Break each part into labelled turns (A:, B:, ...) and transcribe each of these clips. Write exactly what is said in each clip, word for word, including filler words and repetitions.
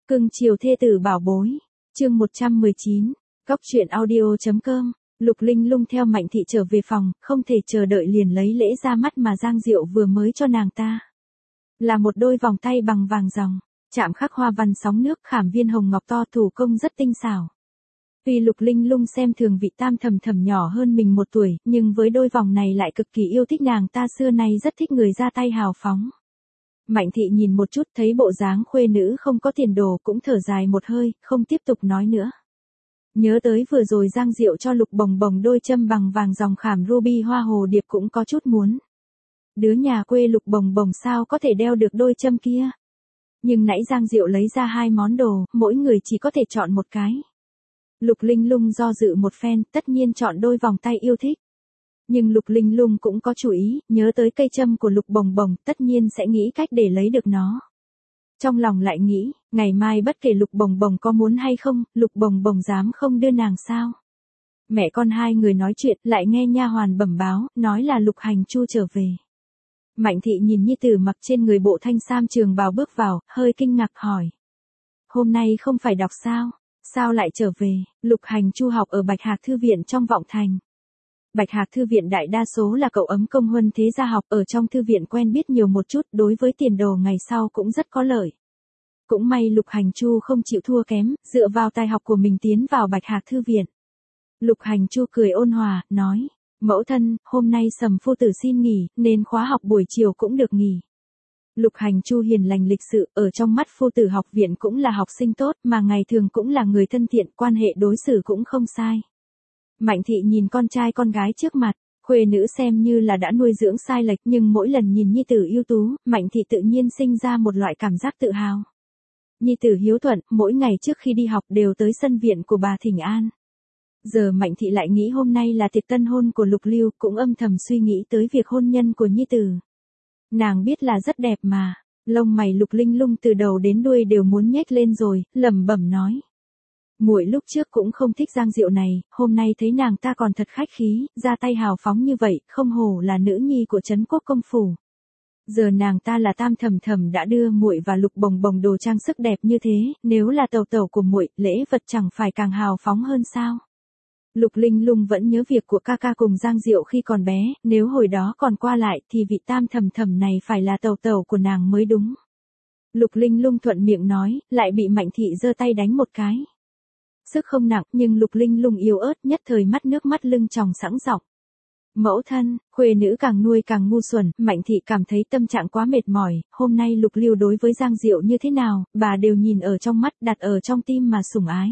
A: Cưng chiều thê tử bảo bối. Chương một trăm mười chín. Cóc truyện audio.com. Lục Linh Lung theo Mạnh Thị trở về phòng, không thể chờ đợi liền lấy lễ ra mắt mà Giang Diệu vừa mới cho nàng ta. Là một đôi vòng tay bằng vàng ròng, chạm khắc hoa văn sóng nước, khảm viên hồng ngọc to, thủ công rất tinh xảo. Tuy Lục Linh Lung xem thường vị Tam Thầm Thầm nhỏ hơn mình một tuổi, nhưng với đôi vòng này lại cực kỳ yêu thích, nàng ta xưa nay rất thích người ra tay hào phóng. Mạnh Thị nhìn một chút thấy bộ dáng khuê nữ không có tiền đồ cũng thở dài một hơi, không tiếp tục nói nữa. Nhớ tới vừa rồi Giang Diệu cho Lục Bồng Bồng đôi châm bằng vàng dòng khảm ruby hoa hồ điệp cũng có chút muốn. Đứa nhà quê Lục Bồng Bồng sao có thể đeo được đôi châm kia. Nhưng nãy Giang Diệu lấy ra hai món đồ, mỗi người chỉ có thể chọn một cái. Lục Linh Lung do dự một phen, tất nhiên chọn đôi vòng tay yêu thích. Nhưng Lục Linh Lung cũng có chủ ý, nhớ tới cây châm của Lục Bồng Bồng, tất nhiên sẽ nghĩ cách để lấy được nó. Trong lòng lại nghĩ, ngày mai bất kể Lục Bồng Bồng có muốn hay không, Lục Bồng Bồng dám không đưa nàng sao? Mẹ con hai người nói chuyện, lại nghe nha hoàn bẩm báo, nói là Lục Hành Chu trở về. Mạnh Thị nhìn nhi tử mặc trên người bộ thanh sam trường bào bước vào, hơi kinh ngạc hỏi. Hôm nay không phải đọc sao? Sao lại trở về? Lục Hành Chu học ở Bạch Hạc Thư viện trong Vọng Thành. Bạch Hạc Thư viện đại đa số là cậu ấm công huân thế gia học, ở trong thư viện quen biết nhiều một chút, đối với tiền đồ ngày sau cũng rất có lợi. Cũng may Lục Hành Chu không chịu thua kém, dựa vào tài học của mình tiến vào Bạch Hạc Thư viện. Lục Hành Chu cười ôn hòa, nói, mẫu thân, hôm nay Sầm phu tử xin nghỉ, nên khóa học buổi chiều cũng được nghỉ. Lục Hành Chu hiền lành lịch sự, ở trong mắt phu tử học viện cũng là học sinh tốt, mà ngày thường cũng là người thân thiện, quan hệ đối xử cũng không sai. Mạnh Thị nhìn con trai con gái trước mặt, khuê nữ xem như là đã nuôi dưỡng sai lệch, nhưng mỗi lần nhìn nhi tử ưu tú, Mạnh Thị tự nhiên sinh ra một loại cảm giác tự hào. Nhi tử hiếu thuận, mỗi ngày trước khi đi học đều tới sân viện của bà thỉnh an. Giờ Mạnh Thị lại nghĩ hôm nay là tiệc tân hôn của Lục Lưu, cũng âm thầm suy nghĩ tới việc hôn nhân của nhi tử. Nàng biết là rất đẹp mà, lông mày Lục Linh Lung từ đầu đến đuôi đều muốn nhếch lên rồi, lẩm bẩm nói. Muội lúc trước cũng không thích Giang Diệu này, hôm nay thấy nàng ta còn thật khách khí, ra tay hào phóng như vậy, không hổ là nữ nhi của Trấn Quốc công phủ. Giờ nàng ta là Tam Thầm Thầm đã đưa muội và Lục Bồng Bồng đồ trang sức đẹp như thế, nếu là tẩu tẩu của muội, lễ vật chẳng phải càng hào phóng hơn sao? Lục Linh Lung vẫn nhớ việc của ca ca cùng Giang Diệu khi còn bé, nếu hồi đó còn qua lại thì vị Tam Thầm Thầm này phải là tẩu tẩu của nàng mới đúng. Lục Linh Lung thuận miệng nói, lại bị Mạnh Thị giơ tay đánh một cái. Sức không nặng, nhưng Lục Linh Lung yếu ớt, nhất thời mắt nước mắt lưng tròng sẵn giọng. Mẫu thân, khuê nữ càng nuôi càng ngu xuẩn, Mạnh Thị cảm thấy tâm trạng quá mệt mỏi, hôm nay Lục Lưu đối với Giang Diệu như thế nào, bà đều nhìn ở trong mắt, đặt ở trong tim mà sủng ái.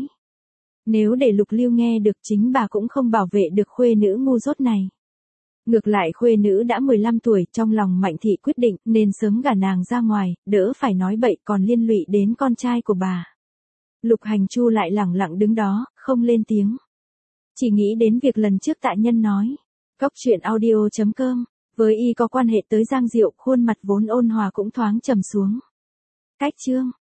A: Nếu để Lục Lưu nghe được, chính bà cũng không bảo vệ được khuê nữ ngu dốt này. Ngược lại khuê nữ đã mười lăm tuổi, trong lòng Mạnh Thị quyết định nên sớm gả nàng ra ngoài, đỡ phải nói bậy còn liên lụy đến con trai của bà. Lục Hành Chu lại lẳng lặng đứng đó, không lên tiếng. Chỉ nghĩ đến việc lần trước Tạ Nhân nói. Cóc truyện audio.com. Với y có quan hệ tới Giang Diệu, khuôn mặt vốn ôn hòa cũng thoáng trầm xuống. Cách chương.